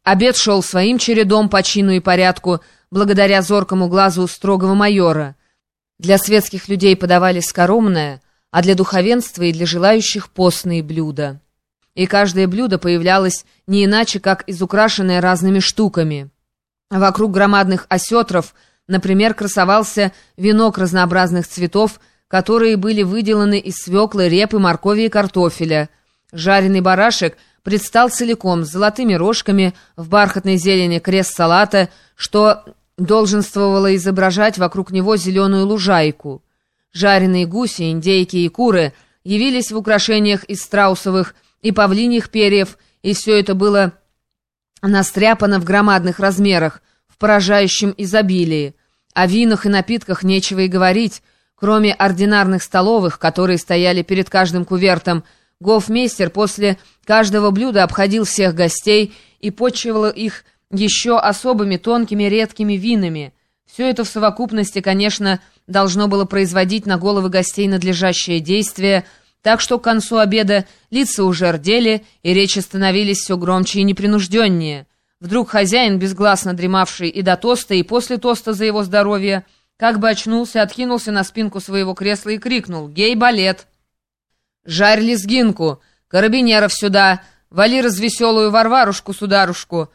Обед шел своим чередом по чину и порядку, благодаря зоркому глазу строгого майора. Для светских людей подавали скоромное, а для духовенства и для желающих постные блюда. И каждое блюдо появлялось не иначе, как изукрашенное разными штуками. Вокруг громадных осетров, например, красовался венок разнообразных цветов, которые были выделаны из свеклы, репы, моркови и картофеля. Жареный барашек предстал целиком, с золотыми рожками, в бархатной зелени крест салата, что долженствовало изображать вокруг него зеленую лужайку. Жареные гуси, индейки и куры явились в украшениях из страусовых и павлиньих перьев, и все это было настряпано в громадных размерах, в поражающем изобилии. О винах и напитках нечего и говорить. Кроме ординарных столовых, которые стояли перед каждым кувертом, гофмейстер после каждого блюда обходил всех гостей и почивал их еще особыми тонкими редкими винами. Все это в совокупности, конечно, должно было производить на головы гостей надлежащее действие, так что к концу обеда лица уже рдели, и речи становились все громче и непринужденнее. Вдруг хозяин, безгласно дремавший и до тоста, и после тоста за его здоровье, как бы очнулся, откинулся на спинку своего кресла и крикнул: «Гей-балет! Жарь лезгинку! Карабинеров сюда! Вали развеселую Варварушку-сударушку!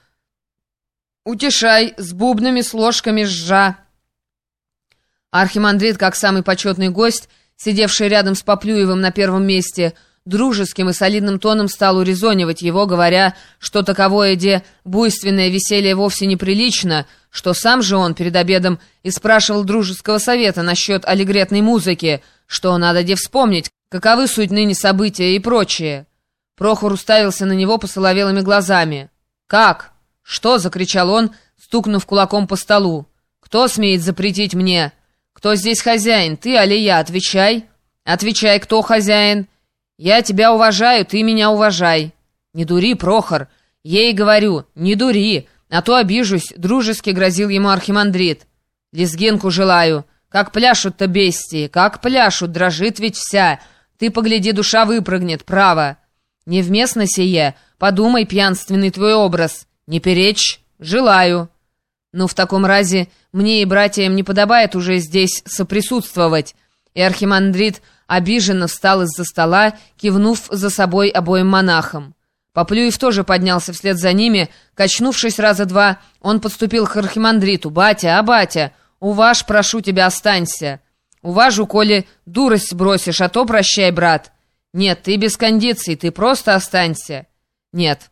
Утешай с бубнами, с ложками жжа!» Архимандрит, как самый почетный гость, сидевший рядом с Поплюевым на первом месте, дружеским и солидным тоном стал урезонивать его, говоря, что таковое буйственное веселье вовсе неприлично, что сам же он перед обедом и спрашивал дружеского совета насчет аллегретной музыки, что надо вспомнить, каковы суть ныне события и прочее. Прохор уставился на него посоловелыми глазами. «Как? Что?» — закричал он, стукнув кулаком по столу. «Кто смеет запретить мне? Кто здесь хозяин, ты али я? Отвечай! Отвечай, кто хозяин? Я тебя уважаю, ты меня уважай!» «Не дури, Прохор! Ей говорю, не дури, а то обижусь!» — дружески грозил ему архимандрит. «Лезгинку желаю! Как пляшут-то бестии! Как пляшут! Дрожит ведь вся! Ты погляди, душа выпрыгнет, право! Невместно сие! Подумай, пьянственный твой образ! Не перечь! Желаю!» «Ну, в таком разе мне и братьям не подобает уже здесь соприсутствовать!» И архимандрит обиженно встал из-за стола, кивнув за собой обоим монахам. Поплюев тоже поднялся вслед за ними. Качнувшись раза два, он подступил к архимандриту. «Батя, батя, уваж, прошу тебя, останься. Уважу, коли дурость бросишь, а то прощай, брат. Нет, ты без кондиций, ты просто останься. Нет.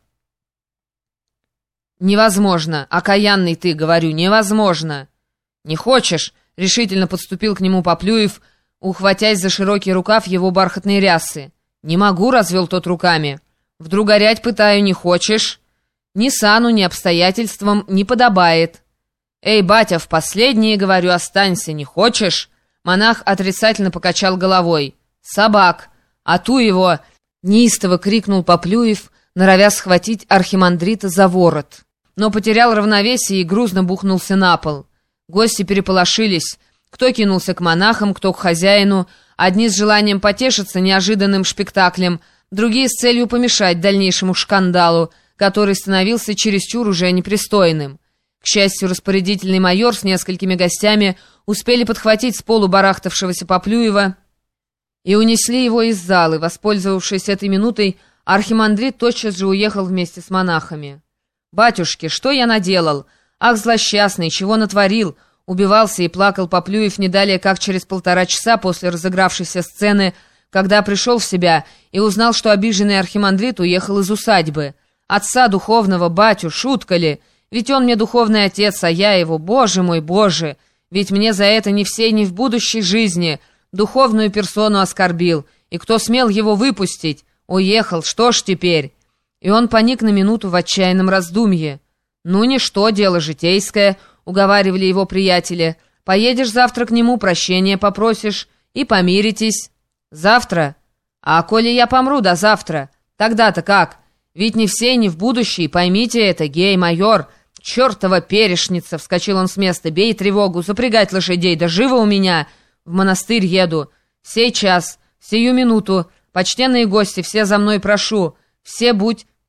Невозможно, окаянный ты, говорю, невозможно. Не хочешь?» — решительно подступил к нему Поплюев, ухватясь за широкий рукав его бархатной рясы. «Не могу», — развел тот руками. «Вдруг горять пытаю, не хочешь? Ни сану, ни обстоятельствам не подобает. Эй, батя, в последнее, говорю, останься, не хочешь?» Монах отрицательно покачал головой. «Собак! А ту его!» — неистово крикнул Поплюев, норовя схватить архимандрита за ворот. Но потерял равновесие и грузно бухнулся на пол. Гости переполошились. Кто кинулся к монахам, кто к хозяину, одни с желанием потешиться неожиданным спектаклем, другие с целью помешать дальнейшему шкандалу, который становился чересчур уже непристойным. К счастью, распорядительный майор с несколькими гостями успели подхватить с полу барахтавшегося Поплюева и унесли его из залы. Воспользовавшись этой минутой, архимандрит тотчас же уехал вместе с монахами. «Батюшки, что я наделал? Ах, злосчастный, чего натворил?» Убивался и плакал Поплюев не далее, как через 1,5 часа после разыгравшейся сцены, когда пришел в себя и узнал, что обиженный архимандрит уехал из усадьбы. «Отца духовного, батю, шутка ли? Ведь он мне духовный отец, а я его, Боже мой, Боже! Ведь мне за это ни в сей, ни в будущей жизни духовную персону оскорбил, и кто смел его выпустить? Уехал, что ж теперь?» И он поник на минуту в отчаянном раздумье. «Ну, ничто, дело житейское», — уговаривали его приятели. «Поедешь завтра к нему, прощения попросишь, и помиритесь». «Завтра? А коли я помру до завтра, тогда-то как? Ведь не в сей, ни в будущий, поймите это, гей-майор. Чертова перешница!» — вскочил он с места. «Бей тревогу, запрягать лошадей, да живо у меня! В монастырь еду. Сей час, сию минуту. Почтенные гости, все за мной прошу. Все будь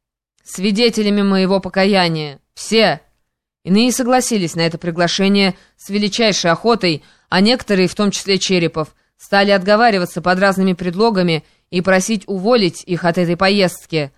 свидетелями моего покаяния. Все!» Иные согласились на это приглашение с величайшей охотой, а некоторые, в том числе Черепов, стали отговариваться под разными предлогами и просить уволить их от этой поездки.